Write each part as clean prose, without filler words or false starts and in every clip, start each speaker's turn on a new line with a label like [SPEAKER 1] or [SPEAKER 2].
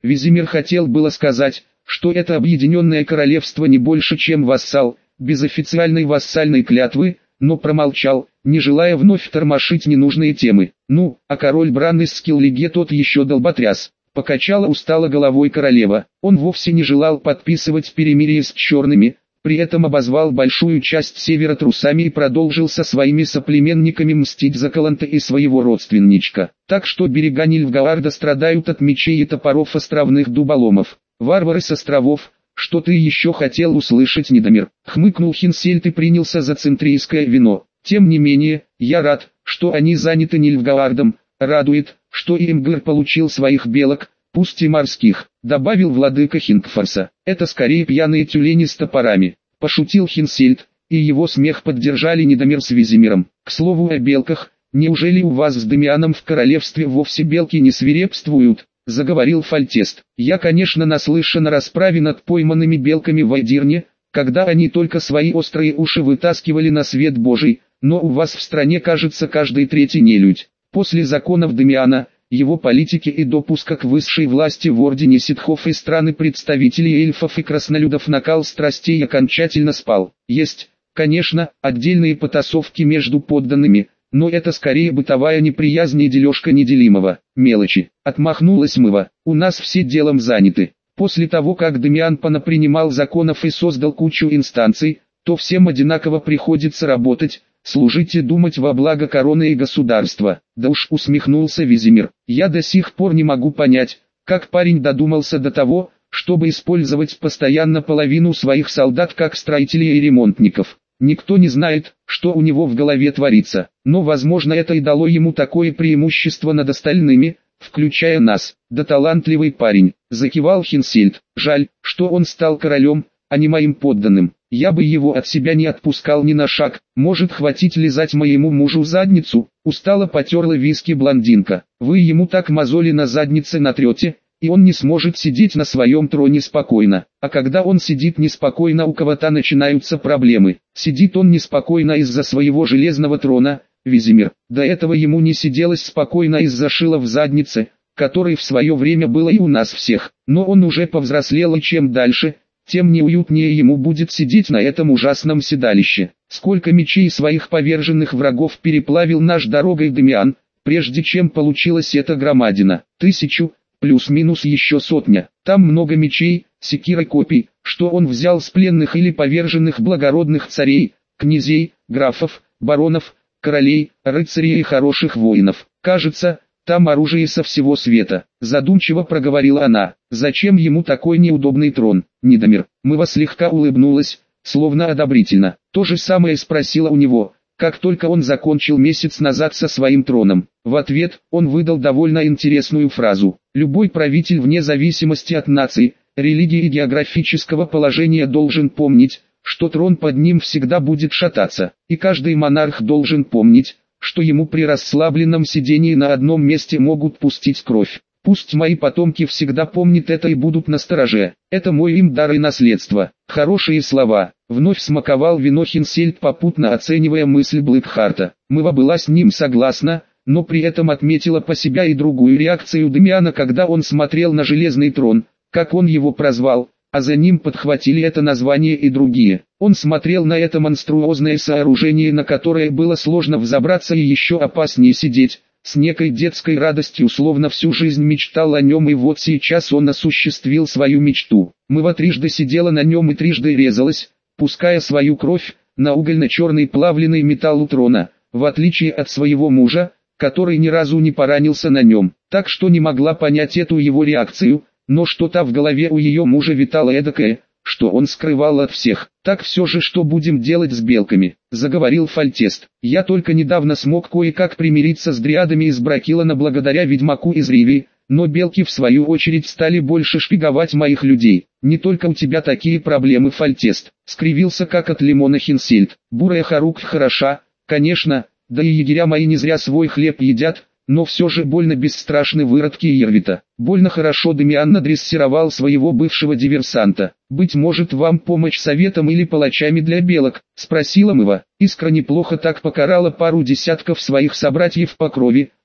[SPEAKER 1] Визимир хотел было сказать, что это объединенное королевство не больше чем вассал, без официальной вассальной клятвы, но промолчал, не желая вновь тормошить ненужные темы. Ну, а король Бран из Скиллиге тот еще долботряс. Покачала устало головой королева. Он вовсе не желал подписывать перемирие с черными, при этом обозвал большую часть севера трусами и продолжил со своими соплеменниками мстить за Каланта и своего родственничка. Так что берега Нильфгаарда страдают от мечей и топоров островных дуболомов. Варвары с островов, что ты еще хотел услышать, Недомир? Хмыкнул Хинсельд и принялся за центрийское вино. Тем не менее, я рад, что они заняты Нильфгаардом. Радует, что Имгир получил своих белок, пусть и морских, добавил владыка Хингфорса. Это скорее пьяные тюлени с топорами. Пошутил Хинсельд, и его смех поддержали Недомир с Визимиром. К слову о белках, неужели у вас с Демианом в королевстве вовсе белки не свирепствуют? Заговорил Фальтест. Я, конечно, наслышан о расправе над пойманными белками в Айдирне, когда они только свои острые уши вытаскивали на свет Божий, но у вас в стране, кажется, каждый третий нелюдь. После законов Демиана, его политики и допуска к высшей власти в ордене ситхов и страны представителей эльфов и краснолюдов накал страстей окончательно спал. Есть, конечно, отдельные потасовки между подданными, но это скорее бытовая неприязнь и дележка неделимого. Мелочи. Отмахнулась Мыва. У нас все делом заняты. После того, как Демиан понапринимал законов и создал кучу инстанций, то всем одинаково приходится работать, служить и думать во благо короны и государства. Да уж, усмехнулся Визимир. Я до сих пор не могу понять, как парень додумался до того, чтобы использовать постоянно половину своих солдат как строителей и ремонтников. Никто не знает, что у него в голове творится, но возможно это и дало ему такое преимущество над остальными, включая нас. Да талантливый парень, закивал Хинсельд. Жаль, что он стал королем, а не моим подданным. Я бы его от себя не отпускал ни на шаг. Может, хватить лизать моему мужу задницу? Устало потерла виски блондинка. Вы ему так мозоли на заднице натрете, и он не сможет сидеть на своем троне спокойно. А когда он сидит неспокойно, у кого-то начинаются проблемы. Сидит он неспокойно из-за своего железного трона, Визимир. До этого ему не сиделось спокойно из-за шила в заднице, который в свое время было и у нас всех. Но он уже повзрослел, и чем дальше, тем неуютнее ему будет сидеть на этом ужасном седалище. Сколько мечей своих поверженных врагов переплавил наш дорогой Демиан, прежде чем получилась эта громадина? 1000, плюс-минус еще 100. Там много мечей, секир и копий, что он взял с пленных или поверженных благородных царей, князей, графов, баронов, королей, рыцарей и хороших воинов. Кажется, там оружие со всего света. Задумчиво проговорила она. Зачем ему такой неудобный трон? Недомир. Мыва слегка улыбнулась, словно одобрительно. То же самое спросила у него, как только он закончил месяц назад со своим троном. В ответ он выдал довольно интересную фразу. Любой правитель вне зависимости от нации, религии и географического положения должен помнить, что трон под ним всегда будет шататься. И каждый монарх должен помнить, что ему при расслабленном сидении на одном месте могут пустить кровь. Пусть мои потомки всегда помнят это и будут настороже. Это мой им дар и наследство. Хорошие слова. Вновь смаковал вино Хинсельд, попутно оценивая мысль Блэкхарта. Мыва была с ним согласна, но при этом отметила по себя и другую реакцию Демиана, когда он смотрел на железный трон, как он его прозвал, а за ним подхватили это название и другие. Он смотрел на это монструозное сооружение, на которое было сложно взобраться и еще опаснее сидеть, с некой детской радостью, словно всю жизнь мечтал о нем, и вот сейчас он осуществил свою мечту. Мыва трижды сидела на нем и трижды резалась, пуская свою кровь на угольно-черный плавленый металл у трона, в отличие от своего мужа, который ни разу не поранился на нем, так что не могла понять эту его реакцию, но что-то в голове у ее мужа витало эдакое, что он скрывал от всех. Так все же, что будем делать с белками? Заговорил Фальтест. Я только недавно смог кое-как примириться с дриадами из Бракилана благодаря ведьмаку из Риви, но белки в свою очередь стали больше шпиговать моих людей. Не только у тебя такие проблемы, Фальтест. Скривился как от лимона Хинсельд. Бурая Харук хороша, конечно, да и егеря мои не зря свой хлеб едят, но все же больно бесстрашны выродки Ервита. Больно хорошо Демиан надрессировал своего бывшего диверсанта. «Быть может, вам помочь советом или палачами для белок?» — спросила Мыва. Искра неплохо так покарала пару десятков своих собратьев по крови,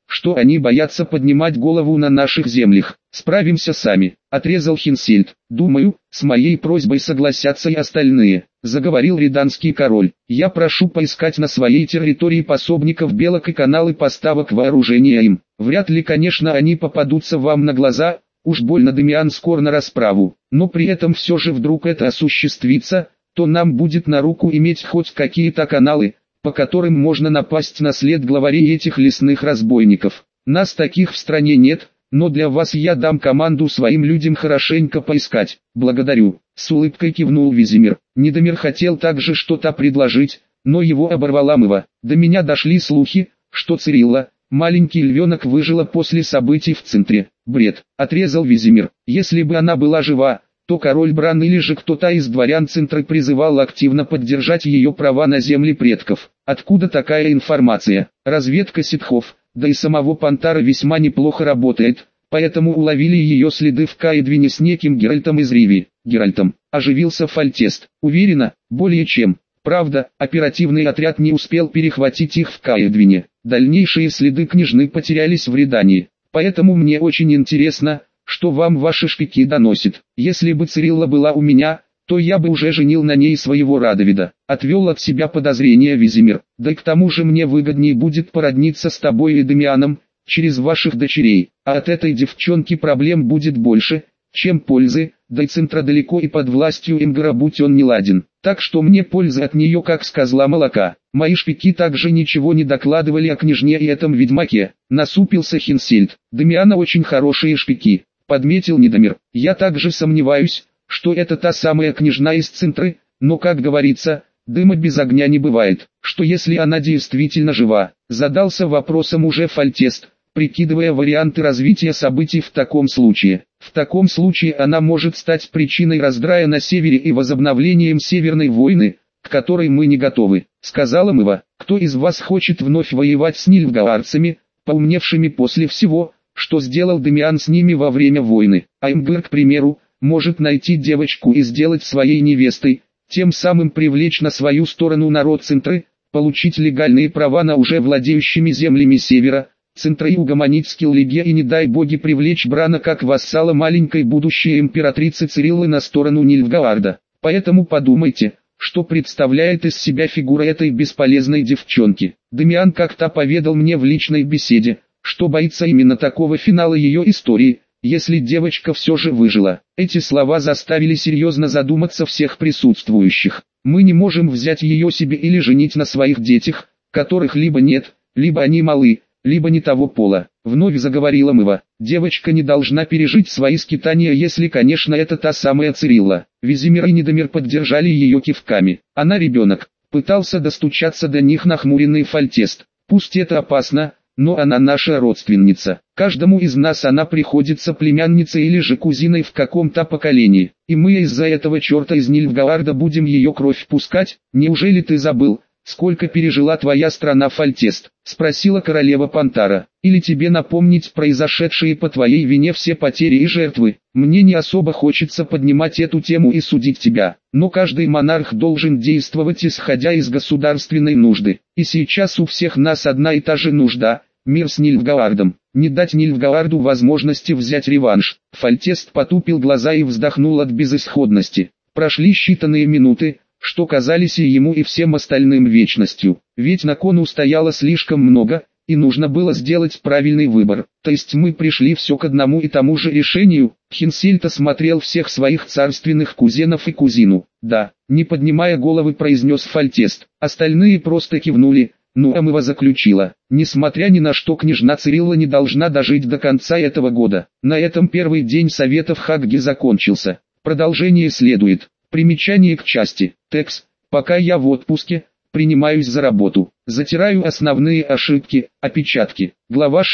[SPEAKER 1] что они боятся поднимать голову на наших землях. Справимся сами, отрезал Хинсельд. Думаю, с моей просьбой согласятся и остальные, заговорил Реданский король. Я прошу поискать на своей территории пособников белок и каналы поставок вооружения им. Вряд ли, конечно, они попадутся вам на глаза, уж больно Дамиан скор на расправу, но при этом все же вдруг это осуществится, то нам будет на руку иметь хоть какие-то каналы, по которым можно напасть на след главарей этих лесных разбойников. Нас таких в стране нет, но для вас я дам команду своим людям хорошенько поискать. Благодарю, с улыбкой кивнул Визимир. Недомир хотел также что-то предложить, но его оборвала Мыва. До меня дошли слухи, что Цирилла, маленький львенок, выжила после событий в центре. Бред, отрезал Визимир. Если бы она была жива, то король Бран или же кто-то из дворян центра призывал активно поддержать ее права на земли предков. Откуда такая информация? Разведка ситхов, да и самого Пантара весьма неплохо работает, поэтому уловили ее следы в Каэдвине с неким Геральтом из Риви. Геральтом, оживился Фальтест. Уверена, более чем. Правда, оперативный отряд не успел перехватить их в Каэдвине. Дальнейшие следы княжны потерялись в Редании. Поэтому мне очень интересно, что вам ваши шпики доносят. Если бы Цирилла была у меня, то я бы уже женил на ней своего Радовида. Отвел от себя подозрения Визимир. Да и к тому же мне выгоднее будет породниться с тобой и Дамианом, через ваших дочерей. А от этой девчонки проблем будет больше, чем пользы, да и центра далеко и под властью Эмгара, будь он не ладен. Так что мне польза от нее как с козла молока. Мои шпики также ничего не докладывали о княжне и этом ведьмаке. Насупился Хинсельд. Дамиана очень хорошие шпики, подметил Недомир. Я также сомневаюсь, что это та самая княжна из центры, но, как говорится, дыма без огня не бывает. Что если она действительно жива? Задался вопросом уже Фальтест, прикидывая варианты развития событий в таком случае. В таком случае она может стать причиной раздрая на севере и возобновлением Северной войны, к которой мы не готовы, сказала Мыва. Кто из вас хочет вновь воевать с нильфгаарцами, поумневшими после всего, что сделал Дамиан с ними во время войны? Аймгар, к примеру, может найти девочку и сделать своей невестой, тем самым привлечь на свою сторону народ центры, получить легальные права на уже владеющими землями севера, центра и угомонить Скиллиге, и не дай боги привлечь Брана как вассала маленькой будущей императрицы Цириллы на сторону Нильфгаарда. Поэтому подумайте, что представляет из себя фигура этой бесполезной девчонки. Дамиан как-то поведал мне в личной беседе, что боится именно такого финала ее истории, если девочка все же выжила. Эти слова заставили серьезно задуматься всех присутствующих. Мы не можем взять ее себе или женить на своих детях, которых либо нет, либо они малы, либо не того пола. Вновь заговорила Мыва. Девочка не должна пережить свои скитания, если, конечно, это та самая Цирилла. Визимир и Недомир поддержали ее кивками. Она ребенок. Пытался достучаться до них нахмуренный Фальтест. Пусть это опасно, но она наша родственница. Каждому из нас она приходится племянницей или же кузиной в каком-то поколении. И мы из-за этого черта из Нильфгаарда будем ее кровь пускать? Неужели ты забыл, сколько пережила твоя страна, Фальтест? Спросила королева Пантара. Или тебе напомнить произошедшие по твоей вине все потери и жертвы? Мне не особо хочется поднимать эту тему и судить тебя, но каждый монарх должен действовать исходя из государственной нужды. И сейчас у всех нас одна и та же нужда – мир с Нильфгаардом. Не дать Нильфгаарду возможности взять реванш. Фальтест потупил глаза и вздохнул от безысходности. Прошли считанные минуты, что казались и ему и всем остальным вечностью. Ведь на кону стояло слишком много, и нужно было сделать правильный выбор. То есть мы пришли все к одному и тому же решению. Хинсельд осмотрел всех своих царственных кузенов и кузину. Да, не поднимая головы, произнес Фальтест. Остальные просто кивнули. Ну а Мыва заключила. Несмотря ни на что, княжна Цирилла не должна дожить до конца этого года. На этом первый день совета в Хагге закончился. Продолжение следует. Примечание к части. Текст. Пока я в отпуске, принимаюсь за работу. Затираю основные ошибки, опечатки. Глава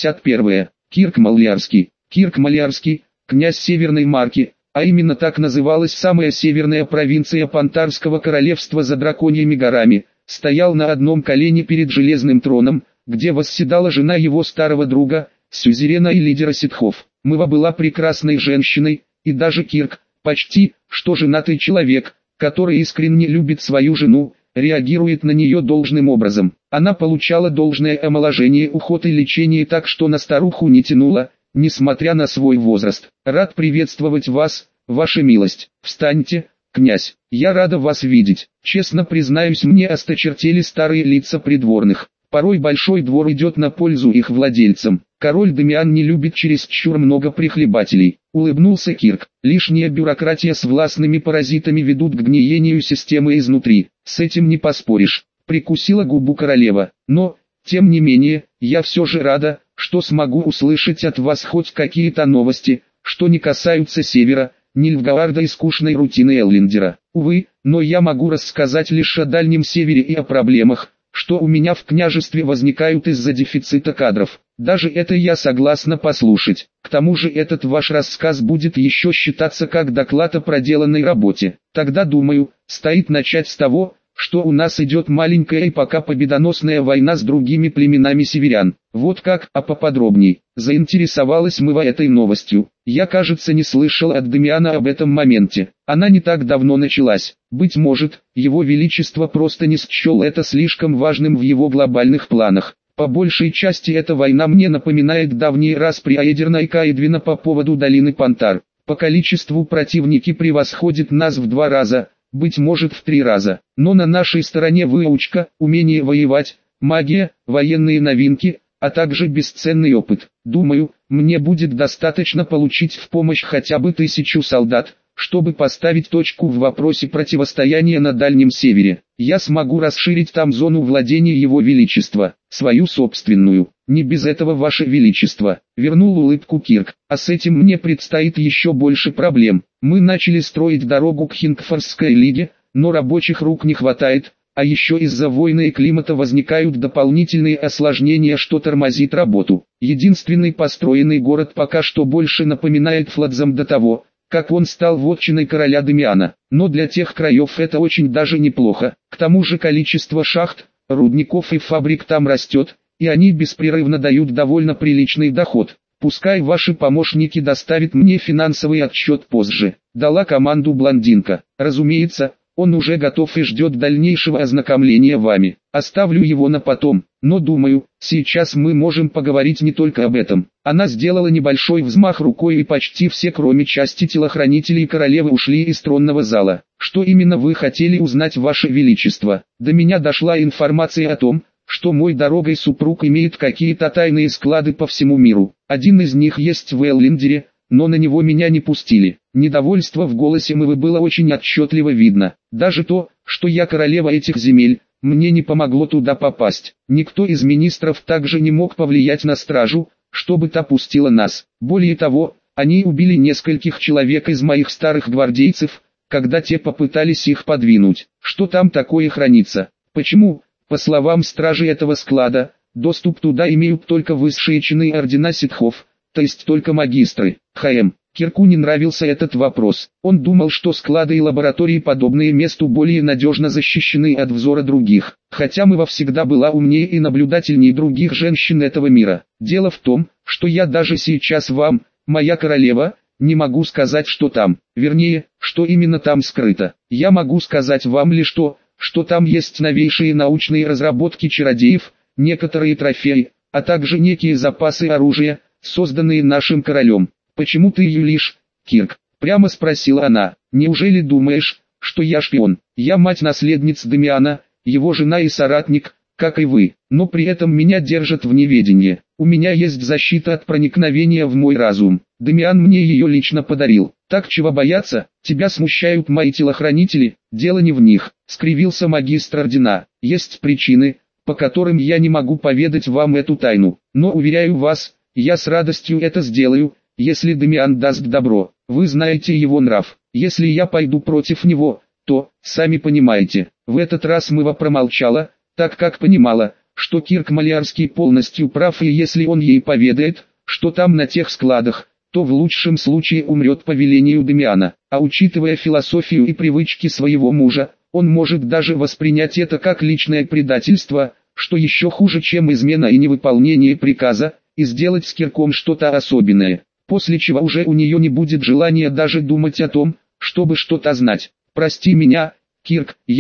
[SPEAKER 1] 61. Кирк Малярский. Кирк Малярский, князь Северной Марки, а именно так называлась самая северная провинция Пантарского королевства за Драконьими горами, стоял на одном колене перед железным троном, где восседала жена его старого друга, сюзерена и лидера ситхов. Мыва была прекрасной женщиной, и даже Кирк, почти, что женатый человек, который искренне любит свою жену, реагирует на нее должным образом. Она получала должное омоложение, уход и лечение, так что на старуху не тянуло, несмотря на свой возраст. Рад приветствовать вас, ваша милость. Встаньте, князь, я рада вас видеть. Честно признаюсь, мне осточертели старые лица придворных. Порой большой двор идет на пользу их владельцам. Король Дамиан не любит чересчур много прихлебателей. Улыбнулся Кирк. Лишняя бюрократия с властными паразитами ведут к гниению системы изнутри. С этим не поспоришь. Прикусила губу королева. Но, тем не менее, я все же рада, что смогу услышать от вас хоть какие-то новости, что не касаются Севера, Нильфгаарда и скучной рутины Эллендера. Увы, но я могу рассказать лишь о Дальнем Севере и о проблемах, что у меня в княжестве возникают из-за дефицита кадров. Даже это я согласна послушать. К тому же этот ваш рассказ будет еще считаться как доклад о проделанной работе. Тогда, думаю, стоит начать с того, что у нас идет маленькая и пока победоносная война с другими племенами северян. Вот как, а поподробней. Заинтересовалась Мыва этой новостью. Я, кажется, не слышал от Дамиана об этом моменте. Она не так давно началась. Быть может, его величество просто не счел это слишком важным в его глобальных планах. По большей части эта война мне напоминает давние распри Аэдерна и Каэдвина по поводу долины Пантар. По количеству противники превосходят нас в 2 раза, быть может в 3 раза. Но на нашей стороне выучка, умение воевать, магия, военные новинки, а также бесценный опыт. Думаю, мне будет достаточно получить в помощь хотя бы 1000 солдат, чтобы поставить точку в вопросе противостояния на Дальнем Севере. Я смогу расширить там зону владения Его Величества, свою собственную. Не без этого, Ваше Величество. Вернул улыбку Кирк. А с этим мне предстоит еще больше проблем. Мы начали строить дорогу к Хингфорсской лиге, но рабочих рук не хватает, а еще из-за войны и климата возникают дополнительные осложнения, что тормозит работу. Единственный построенный город пока что больше напоминает Флатзам до того, как он стал вотчиной короля Дамиана. Но для тех краев это очень даже неплохо. К тому же количество шахт, рудников и фабрик там растет, и они беспрерывно дают довольно приличный доход. Пускай ваши помощники доставят мне финансовый отчет позже. Дала команду блондинка. Разумеется, он уже готов и ждет дальнейшего ознакомления вами. Оставлю его на потом, но думаю, сейчас мы можем поговорить не только об этом. Она сделала небольшой взмах рукой, и почти все, кроме части телохранителей королевы, ушли из тронного зала. Что именно вы хотели узнать, Ваше Величество? До меня дошла информация о том, что мой дорогой супруг имеет какие-то тайные склады по всему миру. Один из них есть в Эллендере, но на него меня не пустили. Недовольство в голосе Мывы было очень отчетливо видно. Даже то, что я королева этих земель, мне не помогло туда попасть. Никто из министров также не мог повлиять на стражу, чтобы та пустила нас. Более того, они убили нескольких человек из моих старых гвардейцев, когда те попытались их подвинуть. Что там такое хранится? Почему, по словам стражи этого склада, доступ туда имеют только высшие чины ордена ситхов, то есть только магистры? Кирку не нравился этот вопрос. Он думал, что склады и лаборатории, подобные месту, более надежно защищены от взора других. Хотя Мыва всегда была умнее и наблюдательнее других женщин этого мира. Дело в том, что я даже сейчас вам, моя королева, не могу сказать, что там. Вернее, что именно там скрыто. Я могу сказать вам лишь то, что там есть новейшие научные разработки чародеев, некоторые трофеи, а также некие запасы оружия, созданные нашим королем. «Почему ты юлишь, Кирк?» — прямо спросила она. «Неужели думаешь, что я шпион? Я мать наследниц Дамиана, его жена и соратник, как и вы, но при этом меня держат в неведении. У меня есть защита от проникновения в мой разум. Дамиан мне ее лично подарил. Так чего бояться? Тебя смущают мои телохранители, дело не в них», — скривился магистр ордена. «Есть причины, по которым я не могу поведать вам эту тайну, но уверяю вас, я с радостью это сделаю, если Дамиан даст добро. Вы знаете его нрав. Если я пойду против него, то, сами понимаете». В этот раз Мыва промолчала, так как понимала, что Кирк Малиарский полностью прав, и если он ей поведает, что там на тех складах, то в лучшем случае умрет по велению Дамиана. А учитывая философию и привычки своего мужа, он может даже воспринять это как личное предательство, что еще хуже, чем измена и невыполнение приказа, и сделать с Кирком что-то особенное. После чего уже у нее не будет желания даже думать о том, чтобы что-то знать. «Прости меня, Кирк, я,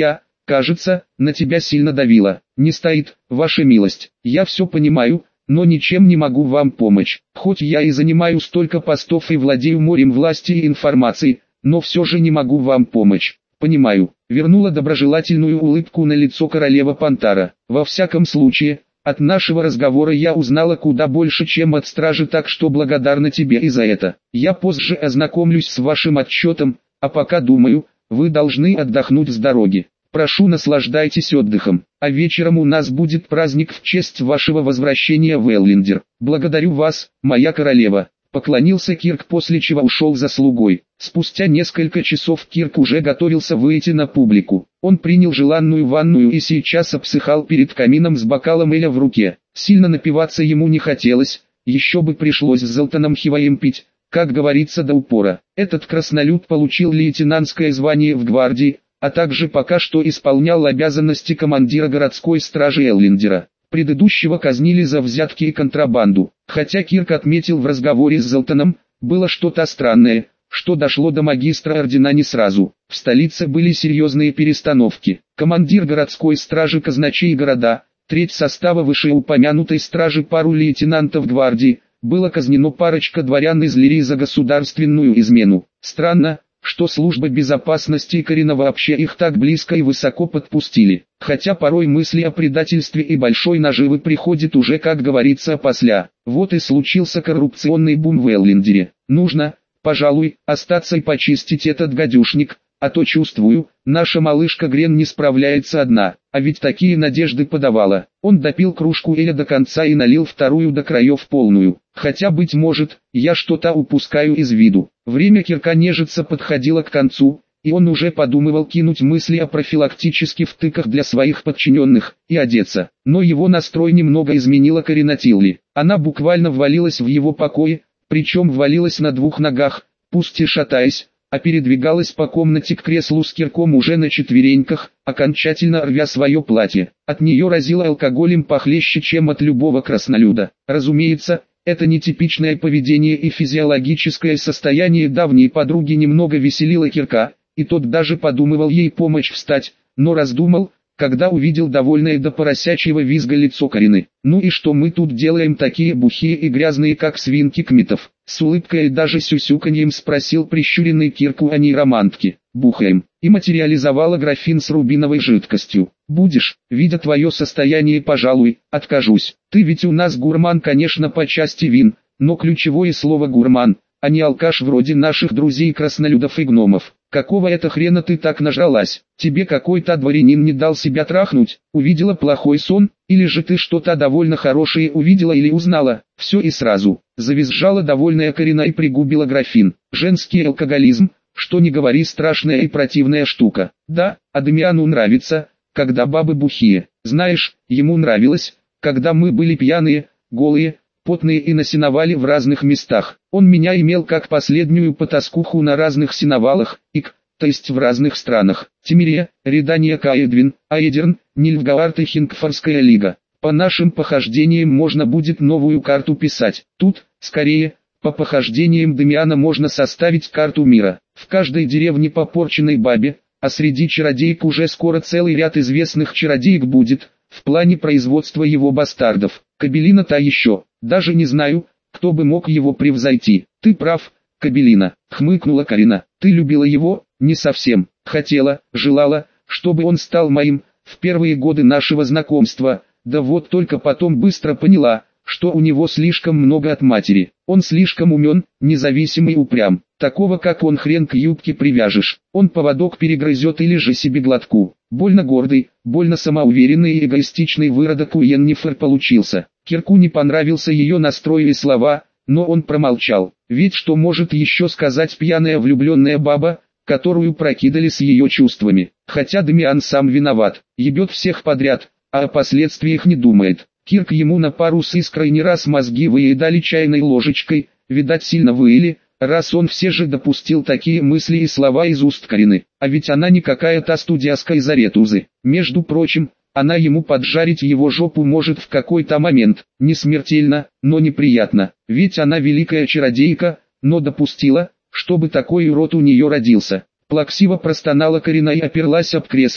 [SPEAKER 1] Кажется, на тебя сильно давило. Не стоит, ваша милость. Я все понимаю, но ничем не могу вам помочь. Хоть я и занимаю столько постов и владею морем власти и информации, но все же не могу вам помочь. Понимаю. Вернула доброжелательную улыбку на лицо королева Пантара. Во всяком случае, от нашего разговора я узнала куда больше, чем от стражи, так что благодарна тебе и за это. Я позже ознакомлюсь с вашим отчетом, а пока думаю, вы должны отдохнуть с дороги. Прошу, наслаждайтесь отдыхом, а вечером у нас будет праздник в честь вашего возвращения в Эллендер. Благодарю вас, моя королева. Поклонился Кирк, после чего ушел за слугой. Спустя несколько часов Кирк уже готовился выйти на публику. Он принял желанную ванную и сейчас обсыхал перед камином с бокалом эля в руке. Сильно напиваться ему не хотелось, еще бы пришлось с Золтаном Хиваем пить, как говорится, до упора. Этот краснолюд получил лейтенантское звание в гвардии, а также пока что исполнял обязанности командира городской стражи Эллендера. Предыдущего казнили за взятки и контрабанду. Хотя Кирк отметил в разговоре с Золтаном, было что-то странное, что дошло до магистра ордена не сразу. В столице были серьезные перестановки. Командир городской стражи, казначей города, треть состава вышеупомянутой стражи, пару лейтенантов гвардии, было казнено парочка дворян из Лирии за государственную измену. Странно, что служба безопасности и Карина вообще их так близко и высоко подпустили. Хотя порой мысли о предательстве и большой наживы приходят уже, как говорится, опосля. Вот и случился коррупционный бум в Эллендере. Нужно, пожалуй, остаться и почистить этот гадюшник, а то чувствую, наша малышка Грен не справляется одна, а ведь такие надежды подавала. Он допил кружку эля до конца и налил вторую до краев полную. Хотя, быть может, я что-то упускаю из виду. Время Кирка нежиться подходило к концу, и он уже подумывал кинуть мысли о профилактических втыках для своих подчиненных и одеться. Но его настрой немного изменила Карина Тилли. Она буквально ввалилась в его покои, причем ввалилась на двух ногах, пусть и шатаясь, а передвигалась по комнате к креслу с Кирком уже на четвереньках, окончательно рвя свое платье. От нее разило алкоголем похлеще, чем от любого краснолюда. Разумеется, это нетипичное поведение и физиологическое состояние давней подруги немного веселило Кирка, и тот даже подумывал ей помочь встать, но раздумал, когда увидел довольное до поросячьего визга лицо Карины. «Ну и что мы тут делаем, такие бухие и грязные, как свинки Кмитов?» С улыбкой и даже сюсюканьем спросил прищуренный Кирку о нейромантке. «Бухаем». И материализовала графин с рубиновой жидкостью. «Будешь, видя твое состояние, пожалуй, откажусь. Ты ведь у нас гурман, конечно, по части вин, но ключевое слово гурман, а не алкаш вроде наших друзей краснолюдов и гномов. Какого это хрена ты так нажралась? Тебе какой-то дворянин не дал себя трахнуть? Увидела плохой сон? Или же ты что-то довольно хорошее увидела или узнала?» Все и сразу. Завизжала довольная Карина и пригубила графин. Женский алкоголизм, что ни говори, страшная и противная штука. Да, а Дамиану нравится, когда бабы бухие. Знаешь, ему нравилось, когда мы были пьяные, голые, потные и насиновали в разных местах. Он меня имел как последнюю потаскуху на разных синовалах, то есть в разных странах. Тимирия, Редания, Каэдвин, Аэдерн, Нильфгаард и Хингфорская лига. По нашим похождениям можно будет новую карту писать. Тут, скорее, по похождениям Дамиана можно составить карту мира. В каждой деревне по порченной бабе, а среди чародеек уже скоро целый ряд известных чародеек будет, в плане производства его бастардов. Кабелина та еще, даже не знаю, кто бы мог его превзойти. Ты прав, Кабелина, хмыкнула Карина. Ты любила его? Не совсем. Хотела, желала, чтобы он стал моим, в первые годы нашего знакомства, да вот только потом быстро поняла, что у него слишком много от матери. Он слишком умен, независимый и упрям. Такого как он хрен к юбке привяжешь. Он поводок перегрызет или же себе глотку. Больно гордый, больно самоуверенный и эгоистичный выродок у Йеннифер получился. Кирку не понравился ее настрой и слова, но он промолчал. Ведь что может еще сказать пьяная влюбленная баба, которую прокидали с ее чувствами? Хотя Дамиан сам виноват, ебет всех подряд, а о последствиях не думает. Кирк ему на пару с Искрой не раз мозги выедали чайной ложечкой, видать сильно выели, раз он все же допустил такие мысли и слова из уст Карины. А ведь она не какая-то студияска из Аретузы. Между прочим, она ему поджарить его жопу может в какой-то момент. Не смертельно, но неприятно. Ведь она великая чародейка, но допустила, чтобы такой урод у нее родился. Плаксиво простонала Карина и оперлась об кресло,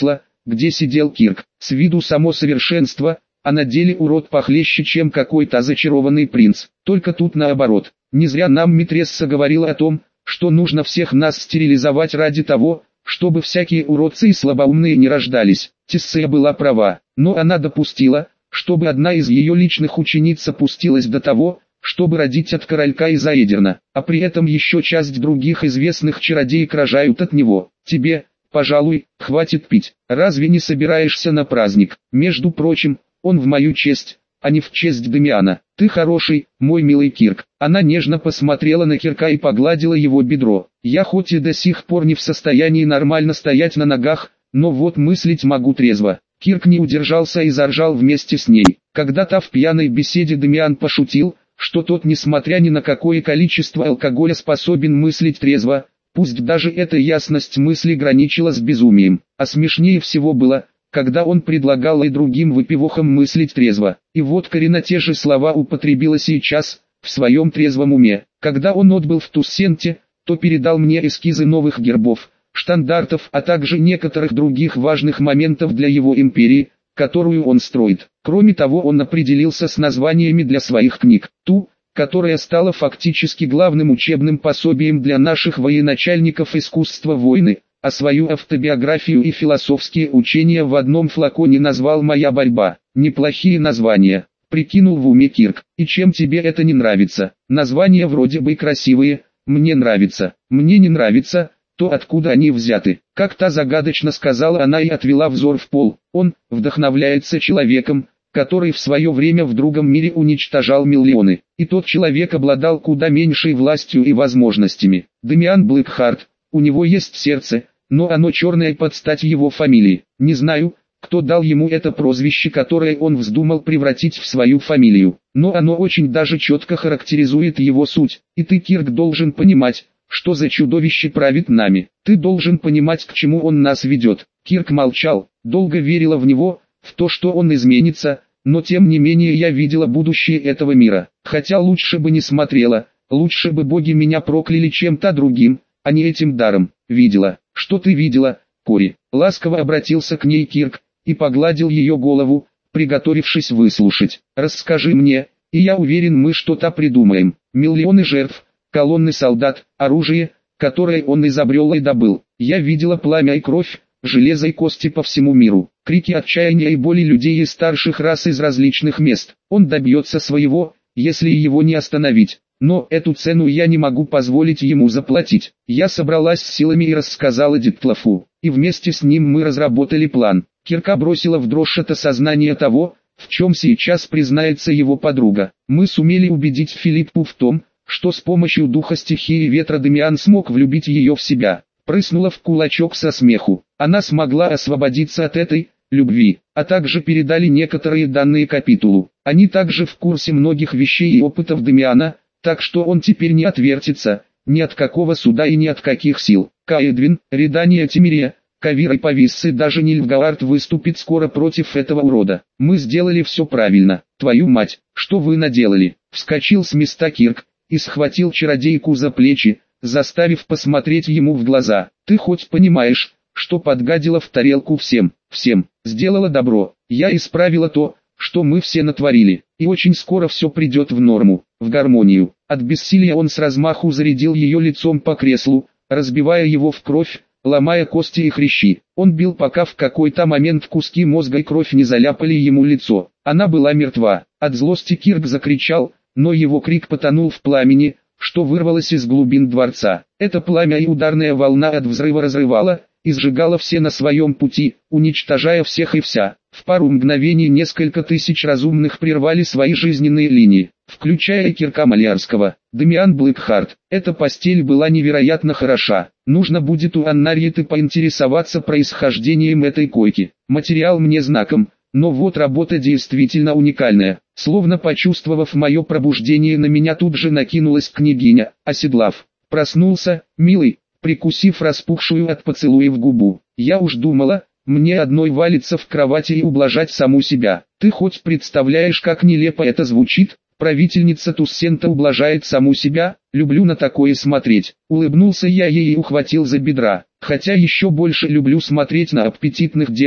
[SPEAKER 1] где сидел Кирк. С виду само совершенство, а на деле урод похлеще, чем какой-то зачарованный принц. Только тут наоборот. Не зря нам Митресса говорила о том, что нужно всех нас стерилизовать ради того, чтобы всякие уродцы и слабоумные не рождались. Тессея была права, но она допустила, чтобы одна из ее личных учениц опустилась до того, чтобы родить от королька из Аэдерна, а при этом еще часть других известных чародеек рожают от него. Тебе, пожалуй, хватит пить. Разве не собираешься на праздник? Между прочим, он в мою честь, а не в честь Дамиана. Ты хороший, мой милый Кирк. Она нежно посмотрела на Кирка и погладила его бедро. Я хоть и до сих пор не в состоянии нормально стоять на ногах, но вот мыслить могу трезво. Кирк не удержался и заржал вместе с ней. Когда-то в пьяной беседе Дамиан пошутил, что тот, несмотря ни на какое количество алкоголя, способен мыслить трезво, пусть даже эта ясность мысли граничила с безумием. А смешнее всего было, когда он предлагал и другим выпивохам мыслить трезво. И вот Карина те же слова употребила сейчас, в своем трезвом уме. Когда он отбыл в Туссенте, то передал мне эскизы новых гербов, штандартов, а также некоторых других важных моментов для его империи, которую он строит. Кроме того, он определился с названиями для своих книг. Ту, которая стала фактически главным учебным пособием для наших военачальников искусства войны, а свою автобиографию и философские учения в одном флаконе назвал «Моя борьба». Неплохие названия, прикинул в уме Кирк. И чем тебе это не нравится? Названия вроде бы красивые, мне нравится. Мне не нравится, то откуда они взяты? Как-то загадочно сказала она и отвела взор в пол. Он вдохновляется человеком, который в свое время в другом мире уничтожал миллионы. И тот человек обладал куда меньшей властью и возможностями. Дамиан Блэкхарт, у него есть сердце, но оно черное под стать его фамилии. Не знаю, кто дал ему это прозвище, которое он вздумал превратить в свою фамилию. Но оно очень даже четко характеризует его суть. И ты, Кирк, должен понимать, что за чудовище правит нами. Ты должен понимать, к чему он нас ведет. Кирк молчал, долго верила в него, в то, что он изменится, но тем не менее я видела будущее этого мира. Хотя лучше бы не смотрела, лучше бы боги меня прокляли чем-то другим, а не этим даром. Видела. Что ты видела, Кори? Ласково обратился к ней Кирк и погладил ее голову, приготовившись выслушать. Расскажи мне, и я уверен, мы что-то придумаем. Миллионы жертв, колонны солдат, оружие, которое он изобрел и добыл. Я видела пламя и кровь, железо и кости по всему миру, крики отчаяния и боли людей из старших рас из различных мест. Он добьется своего, если его не остановить. Но эту цену я не могу позволить ему заплатить. Я собралась с силами и рассказала Дитлафу, и вместе с ним мы разработали план. Кирка бросила в дрожь от осознания того, в чем сейчас признается его подруга. Мы сумели убедить Филиппу в том, что с помощью духа стихии ветра Дамиан смог влюбить ее в себя. Прыснула в кулачок со смеху. Она смогла освободиться от этой любви, а также передали некоторые данные капитулу. Они также в курсе многих вещей и опытов Дамиана, так что он теперь не отвертится, ни от какого суда и ни от каких сил. Каэдвин, Редания Тимирия, Кавир и Повиссы, даже Нильфгаард выступит скоро против этого урода. Мы сделали все правильно. Твою мать, что вы наделали? Вскочил с места Кирк и схватил чародейку за плечи, заставив посмотреть ему в глаза. Ты хоть понимаешь, что подгадила в тарелку всем? Сделала добро. Я исправила то, что мы все натворили, и очень скоро все придет в норму, в гармонию. От бессилия он с размаху зарядил ее лицом по креслу, разбивая его в кровь, ломая кости и хрящи. Он бил, пока в какой-то момент куски мозга и кровь не заляпали ему лицо. Она была мертва. От злости Кирк закричал, но его крик потонул в пламени, что вырвалось из глубин дворца. Это пламя и ударная волна от взрыва разрывала и сжигала все на своем пути, уничтожая всех и вся. В пару мгновений несколько тысяч разумных прервали свои жизненные линии, включая Кирка Малиарского. Дамиан Блэкхарт. Эта постель была невероятно хороша. Нужно будет у Аннарьеты поинтересоваться происхождением этой койки. Материал мне знаком, но вот работа действительно уникальная. Словно почувствовав мое пробуждение, на меня тут же накинулась княгиня, оседлав. Проснулся, милый, прикусив распухшую от поцелуев губу. Я уж думала, мне одной валиться в кровати и ублажать саму себя. Ты хоть представляешь, как нелепо это звучит? Правительница Туссента ублажает саму себя, люблю на такое смотреть. Улыбнулся я ей и ухватил за бедра. Хотя еще больше люблю смотреть на аппетитных дев,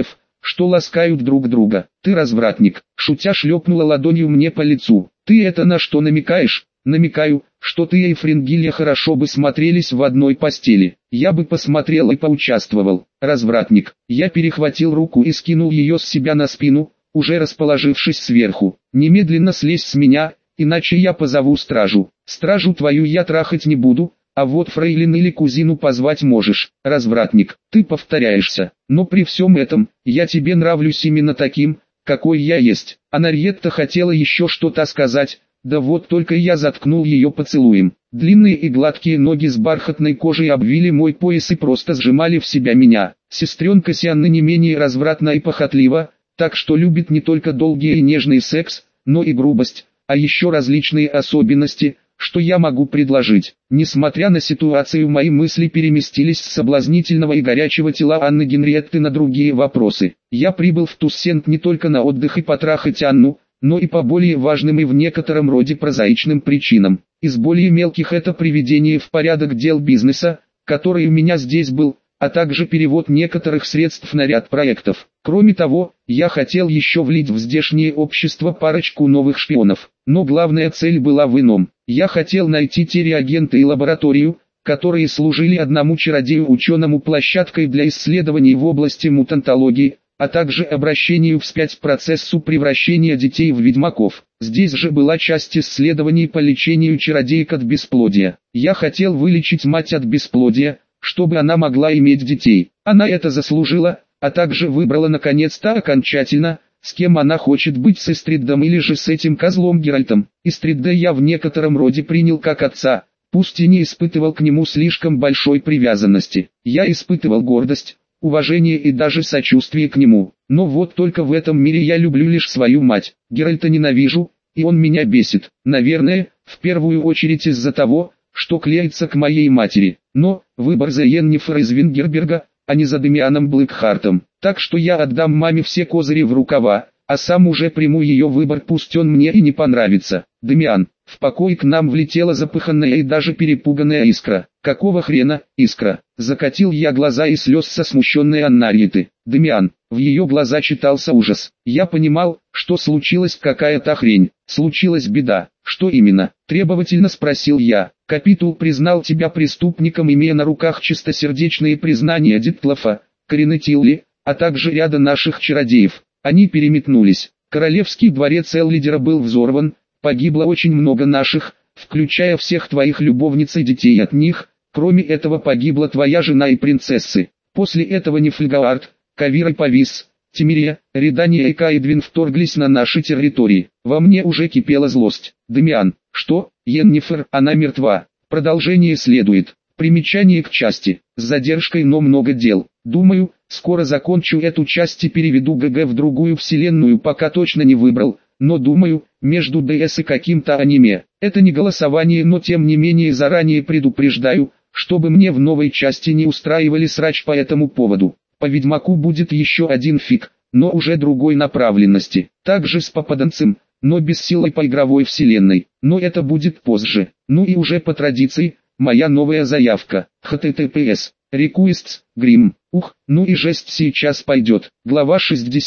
[SPEAKER 1] что ласкают друг друга. Ты развратник, шутя шлепнула ладонью мне по лицу. Ты это на что намекаешь? Намекаю, что ты и Фрингилья хорошо бы смотрелись в одной постели. Я бы посмотрел и поучаствовал. Развратник. Я перехватил руку и скинул ее с себя на спину, уже расположившись сверху. Немедленно слезь с меня, иначе я позову стражу. Стражу твою я трахать не буду, а вот фрейлин или кузину позвать можешь. Развратник, ты повторяешься. Но при всем этом, я тебе нравлюсь именно таким, какой я есть. Анарьетта хотела еще что-то сказать, да вот только я заткнул ее поцелуем. Длинные и гладкие ноги с бархатной кожей обвили мой пояс и просто сжимали в себя меня. Сестренка Сианны не менее развратна и похотлива, так что любит не только долгий и нежный секс, но и грубость, а еще различные особенности, что я могу предложить. Несмотря на ситуацию, мои мысли переместились с соблазнительного и горячего тела Анны Генриетты на другие вопросы. Я прибыл в Туссент не только на отдых и потрахать Анну, но и по более важным и в некотором роде прозаичным причинам. Из более мелких это приведение в порядок дел бизнеса, который у меня здесь был, а также перевод некоторых средств на ряд проектов. Кроме того, я хотел еще влить в здешнее общество парочку новых шпионов. Но главная цель была в ином. Я хотел найти те реагенты и лабораторию, которые служили одному чародею-ученому площадкой для исследований в области мутантологии, а также обращению вспять процессу превращения детей в ведьмаков. Здесь же была часть исследований по лечению чародеек от бесплодия. Я хотел вылечить мать от бесплодия, чтобы она могла иметь детей. Она это заслужила, а также выбрала наконец-то окончательно, с кем она хочет быть, с Истридом или же с этим козлом Геральтом. Истрида я в некотором роде принял как отца, пусть и не испытывал к нему слишком большой привязанности. Я испытывал гордость, уважение и даже сочувствие к нему. Но вот только в этом мире я люблю лишь свою мать. Геральта ненавижу, и он меня бесит. Наверное, в первую очередь из-за того, что клеится к моей матери. Но, выбор за Йеннифер из Вингерберга, а не за Демианом Блэкхартом. Так что я отдам маме все козыри в рукава, а сам уже приму ее выбор, пусть он мне и не понравится. Демиан. В покой к нам влетела запыханная и даже перепуганная Искра. Какого хрена, Искра? Закатил я глаза и слез со смущенной Аннарьеты. Демиан. В ее глаза читался ужас. Я понимал, что случилась какая-то хрень. Случилась беда. Что именно? Требовательно спросил я. Капитул признал тебя преступником, имея на руках чистосердечные признания Дитлафа, Карины Тилли, а также ряда наших чародеев. Они переметнулись. Королевский дворец Эллидера был взорван, погибло очень много наших, включая всех твоих любовниц и детей от них. Кроме этого погибла твоя жена и принцессы. После этого Нифльгаард, Кавир и Павис, Тимирия, Редания и Каэдвин вторглись на наши территории. Во мне уже кипела злость. Демиан. Что? Йеннифер, она мертва. Продолжение следует. Примечание к части. С задержкой, но много дел. Думаю, скоро закончу эту часть и переведу ГГ в другую вселенную, пока точно не выбрал. Но думаю, между ДС и каким-то аниме. Это не голосование, но тем не менее заранее предупреждаю, чтобы мне в новой части не устраивали срач по этому поводу. По Ведьмаку будет еще один фиг, но уже другой направленности. Также с попаданцем, но без силы по игровой вселенной. Но это будет позже. Ну и уже по традиции, моя новая заявка. https requests grim. Ну и жесть сейчас пойдет. Глава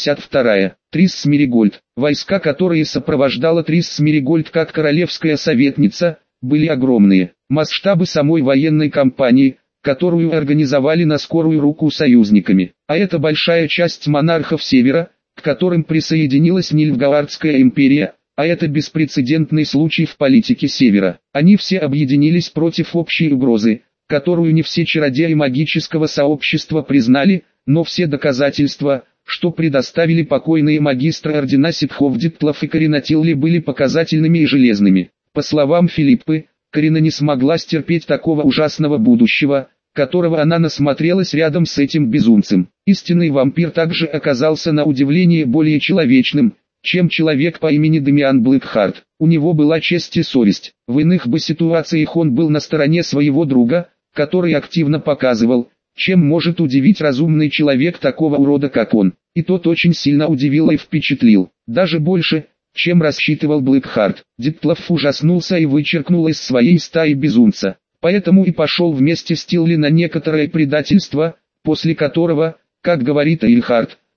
[SPEAKER 1] 62. Трисс Меригольд. Войска, которые сопровождала Трисс Меригольд как королевская советница, были огромные. Масштабы самой военной кампании, которую организовали на скорую руку союзниками. А это большая часть монархов Севера, к которым присоединилась Нильфгаардская империя, а это беспрецедентный случай в политике Севера. Они все объединились против общей угрозы, которую не все чародеи магического сообщества признали, но все доказательства, что предоставили покойные магистры ордена ситхов Дитлаф и Карина Тилли, были показательными и железными. По словам Филиппы, Карина не смогла стерпеть такого ужасного будущего, которого она насмотрелась рядом с этим безумцем. Истинный вампир также оказался на удивление более человечным, чем человек по имени Демиан Блэкхарт. У него была честь и совесть. В иных бы ситуациях он был на стороне своего друга, который активно показывал, чем может удивить разумный человек такого урода, как он. И тот очень сильно удивил и впечатлил. Даже больше, чем рассчитывал Блэкхарт. Дитлаф ужаснулся и вычеркнул из своей стаи безумца. Поэтому и пошел вместе с Тилли на некоторое предательство, после которого, как говорит Эйльхард,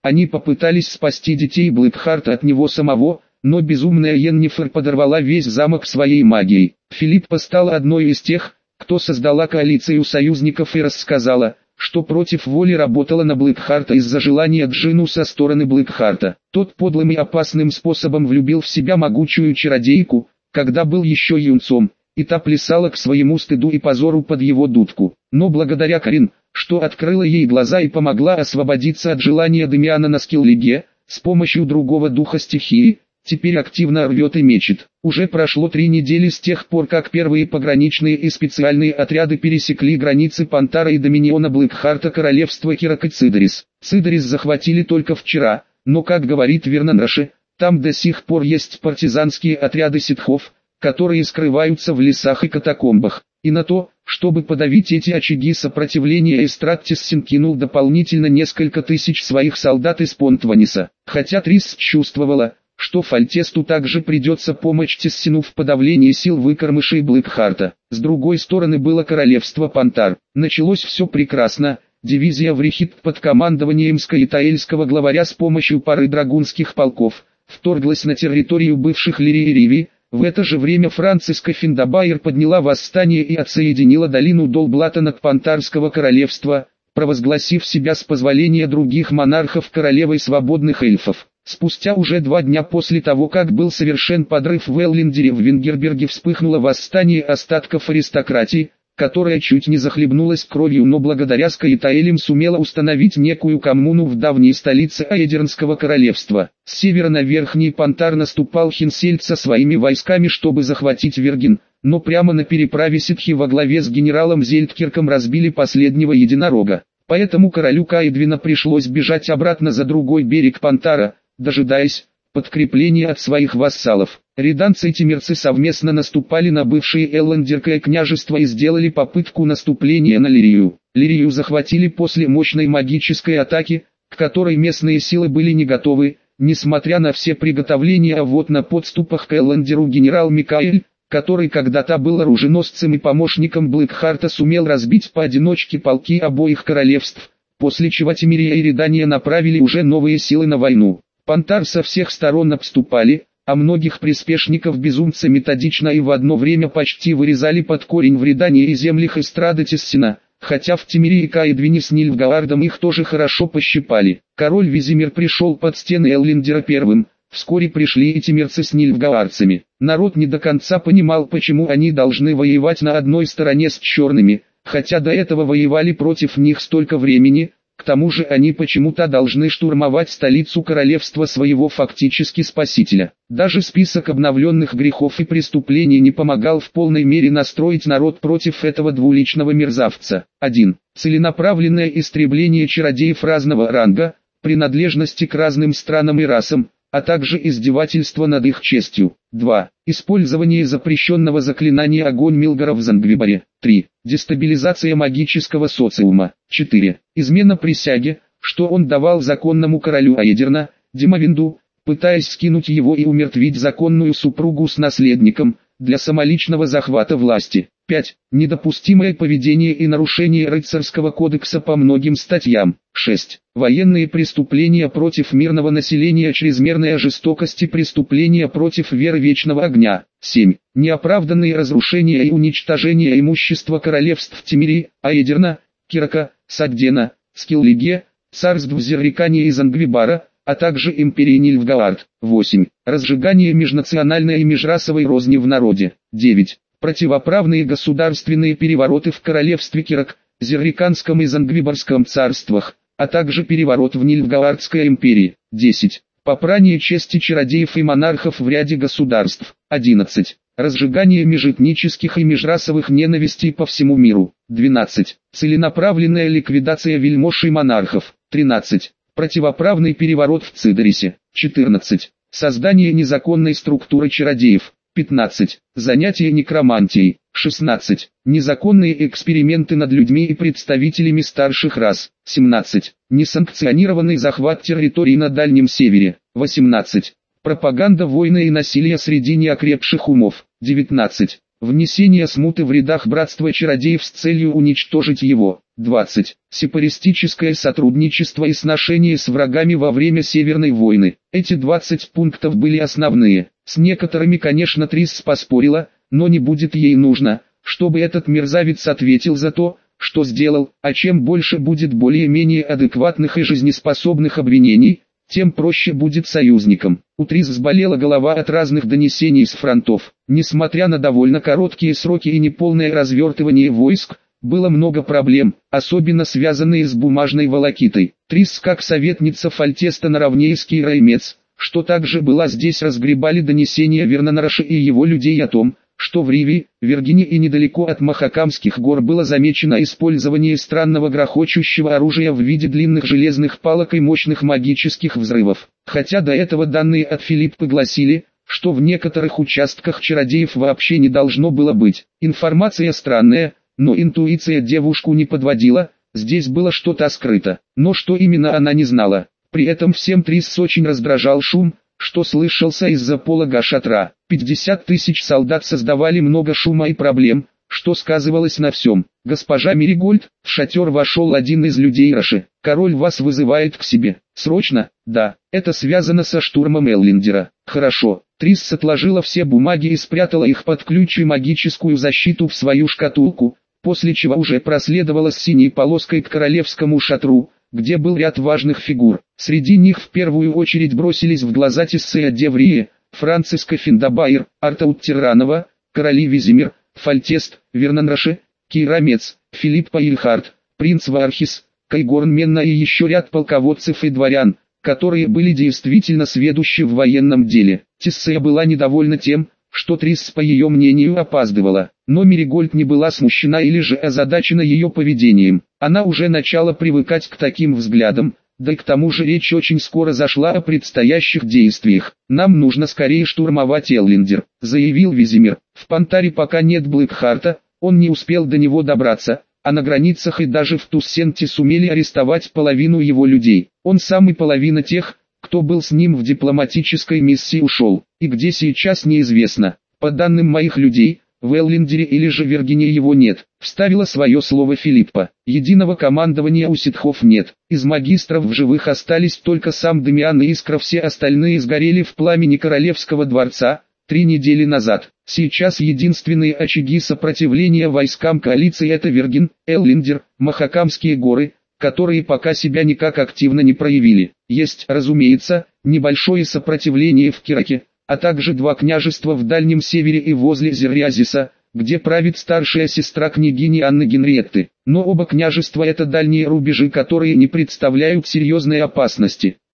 [SPEAKER 1] Они попытались спасти детей Блэкхарта от него самого, но безумная Йеннифер подорвала весь замок своей магией. Филиппа стала одной из тех, кто создала коалицию союзников и рассказала, что против воли работала на Блэкхарта из-за желания Джину со стороны Блэкхарта. Тот подлым и опасным способом влюбил в себя могучую чародейку, когда был еще юнцом, и та плясала к своему стыду и позору под его дудку. Но благодаря Карин, что открыла ей глаза и помогла освободиться от желания Демиана на Скиллиге, с помощью другого духа стихии, теперь активно рвет и мечет. Уже прошло 3 недели с тех пор, как первые пограничные и специальные отряды пересекли границы Пантара и Доминиона Блэкхарта королевства Кирак и Цидорис. Цидорис захватили только вчера, но, как говорит Вернон Раши, там до сих пор есть партизанские отряды ситхов, которые скрываются в лесах и катакомбах. И на то, чтобы подавить эти очаги сопротивления, Эстраттиссин кинул дополнительно несколько тысяч своих солдат из Понтваниса. Хотя Трисс чувствовала, что Фальтесту также придется помочь Тессину в подавлении сил выкормышей Блэкхарта. С другой стороны было королевство Пантар. Началось все прекрасно. Дивизия Врихит под командованием скаитаэльского главаря с помощью пары драгунских полков вторглась на территорию бывших Лири и Риви. В это же время Франциска Финдабайер подняла восстание и отсоединила долину Долблатан от Пантарского королевства, провозгласив себя с позволения других монархов королевой свободных эльфов. Спустя уже 2 дня после того, как был совершен подрыв в Эллендере, в Венгерберге вспыхнуло восстание остатков аристократии, которая чуть не захлебнулась кровью, но благодаря скаитаэлям сумела установить некую коммуну в давней столице Аэдернского королевства. С севера на Верхний Пантар наступал Хинсельд со своими войсками, чтобы захватить Верген, но прямо на переправе ситхи во главе с генералом Зельдкирком разбили последнего единорога. Поэтому королю Каэдвина пришлось бежать обратно за другой берег Пантара, дожидаясь подкрепления от своих вассалов. Реданцы и тимирцы совместно наступали на бывшее Эллендерское княжество и сделали попытку наступления на Лирию. Лирию захватили после мощной магической атаки, к которой местные силы были не готовы, несмотря на все приготовления. А вот на подступах к Эллендеру генерал Микаэль, который когда-то был оруженосцем и помощником Блэкхарта, сумел разбить поодиночке полки обоих королевств, после чего Тимирия и Редания направили уже новые силы на войну. Пантар со всех сторон обступали, а многих приспешников безумца методично и в одно время почти вырезали под корень в Редании и землях Эстрады Тессина, хотя в Тимире и Каэдвине с Нильфгаардом их тоже хорошо пощипали. Король Визимир пришел под стены Эллендера первым, вскоре пришли и тимирцы с нильфгаарцами. Народ не до конца понимал, почему они должны воевать на одной стороне с черными, хотя до этого воевали против них столько времени. К тому же они почему-то должны штурмовать столицу королевства своего фактически спасителя. Даже список обновленных грехов и преступлений не помогал в полной мере настроить народ против этого двуличного мерзавца. 1. Целенаправленное истребление чародеев разного ранга, принадлежности к разным странам и расам, а также издевательство над их честью. 2. Использование запрещенного заклинания огонь Милгора в Зангвиборе. 3. Дестабилизация магического социума. 4. Измена присяге, что он давал законному королю Аэдерна, Димовинду, пытаясь скинуть его и умертвить законную супругу с наследником, для самоличного захвата власти. 5. Недопустимое поведение и нарушение рыцарского кодекса по многим статьям. 6. Военные преступления против мирного населения, чрезмерная жестокость и преступления против веры вечного огня. 7. Неоправданные разрушения и уничтожение имущества королевств Тимири, Аэдерна, Кирака, Сагдена, Скиллиге, царств Зеррикания и Зангвибара, а также империи Нильфгаард. 8. Разжигание межнациональной и межрасовой розни в народе. 9. Противоправные государственные перевороты в королевстве Кирак, Зерриканском и Зангвибарском царствах, а также переворот в Нильфгаардской империи. 10. Попрание чести чародеев и монархов в ряде государств. 11. Разжигание межэтнических и межрасовых ненавистей по всему миру. 12. Целенаправленная ликвидация вельмож и монархов. 13. Противоправный переворот в Цидорисе. 14. Создание незаконной структуры чародеев. 15. Занятие некромантией. 16. Незаконные эксперименты над людьми и представителями старших рас. 17. Несанкционированный захват территорий на Дальнем Севере. 18. Пропаганда войны и насилия среди неокрепших умов. 19. Внесение смуты в рядах братства чародеев с целью уничтожить его. 20. Сепаратистическое сотрудничество и сношение с врагами во время Северной войны. Эти 20 пунктов были основные. С некоторыми, конечно, Трисс поспорила, но не будет ей нужно, чтобы этот мерзавец ответил за то, что сделал, а чем больше будет более-менее адекватных и жизнеспособных обвинений, тем проще будет союзникам. У Трисс заболела голова от разных донесений с фронтов. Несмотря на довольно короткие сроки и неполное развертывание войск, было много проблем, особенно связанные с бумажной волокитой. Трисс, как советница Фальтеста наравне и с Кирой Мец, что также была здесь, разгребали донесения Вернанараша и его людей о том, что в Риве, Виргинии и недалеко от Махакамских гор было замечено использование странного грохочущего оружия в виде длинных железных палок и мощных магических взрывов. Хотя до этого данные от Филиппа гласили, что в некоторых участках чародеев вообще не должно было быть. Информация странная, но интуиция девушку не подводила, здесь было что-то скрыто. Но что именно она не знала. При этом всем Трисс очень раздражал шум, что слышался из-за полога шатра. 50 тысяч солдат создавали много шума и проблем, что сказывалось на всем. «Госпожа Меригольд», в шатер вошел один из людей Раши. «Король вас вызывает к себе. Срочно?» «Да, это связано со штурмом Эллиндера». «Хорошо». Трисс отложила все бумаги и спрятала их под ключ и магическую защиту в свою шкатулку, после чего уже проследовала с синей полоской к королевскому шатру, где был ряд важных фигур. Среди них в первую очередь бросились в глаза Тиссея Деврие, Франциска Финдабайр, Артаут Тиранова, короли Визимир, Фальтест, Вернанраши, Кира Мец, Филиппа Ильхард, принц Вархис, Кайгорн Менна и еще ряд полководцев и дворян, которые были действительно сведущи в военном деле. Тиссея была недовольна тем, что Трисс, по ее мнению, опаздывала, но Меригольд не была смущена или же озадачена ее поведением. Она уже начала привыкать к таким взглядам, да и к тому же речь очень скоро зашла о предстоящих действиях. «Нам нужно скорее штурмовать Эллиндер», — заявил Визимир. «В Пантаре пока нет Блэкхарта, он не успел до него добраться, а на границах и даже в Туссенте сумели арестовать половину его людей. Он сам и половина тех, кто был с ним в дипломатической миссии, ушел, и где сейчас неизвестно. По данным моих людей, в Эллиндере или же Виргинии его нет», — вставила свое слово Филиппа. «Единого командования у ситхов нет, из магистров в живых остались только сам Дамиан и Искра, все остальные сгорели в пламени королевского дворца 3 недели назад. Сейчас единственные очаги сопротивления войскам коалиции — это Виргин, Эллиндер, Махакамские горы, которые пока себя никак активно не проявили. Есть, разумеется, небольшое сопротивление в Кираке, а также 2 княжества в Дальнем Севере и возле Зерриазиса, где правит старшая сестра княгини Анны Генриетты. Но оба княжества — это дальние рубежи, которые не представляют серьезной опасности.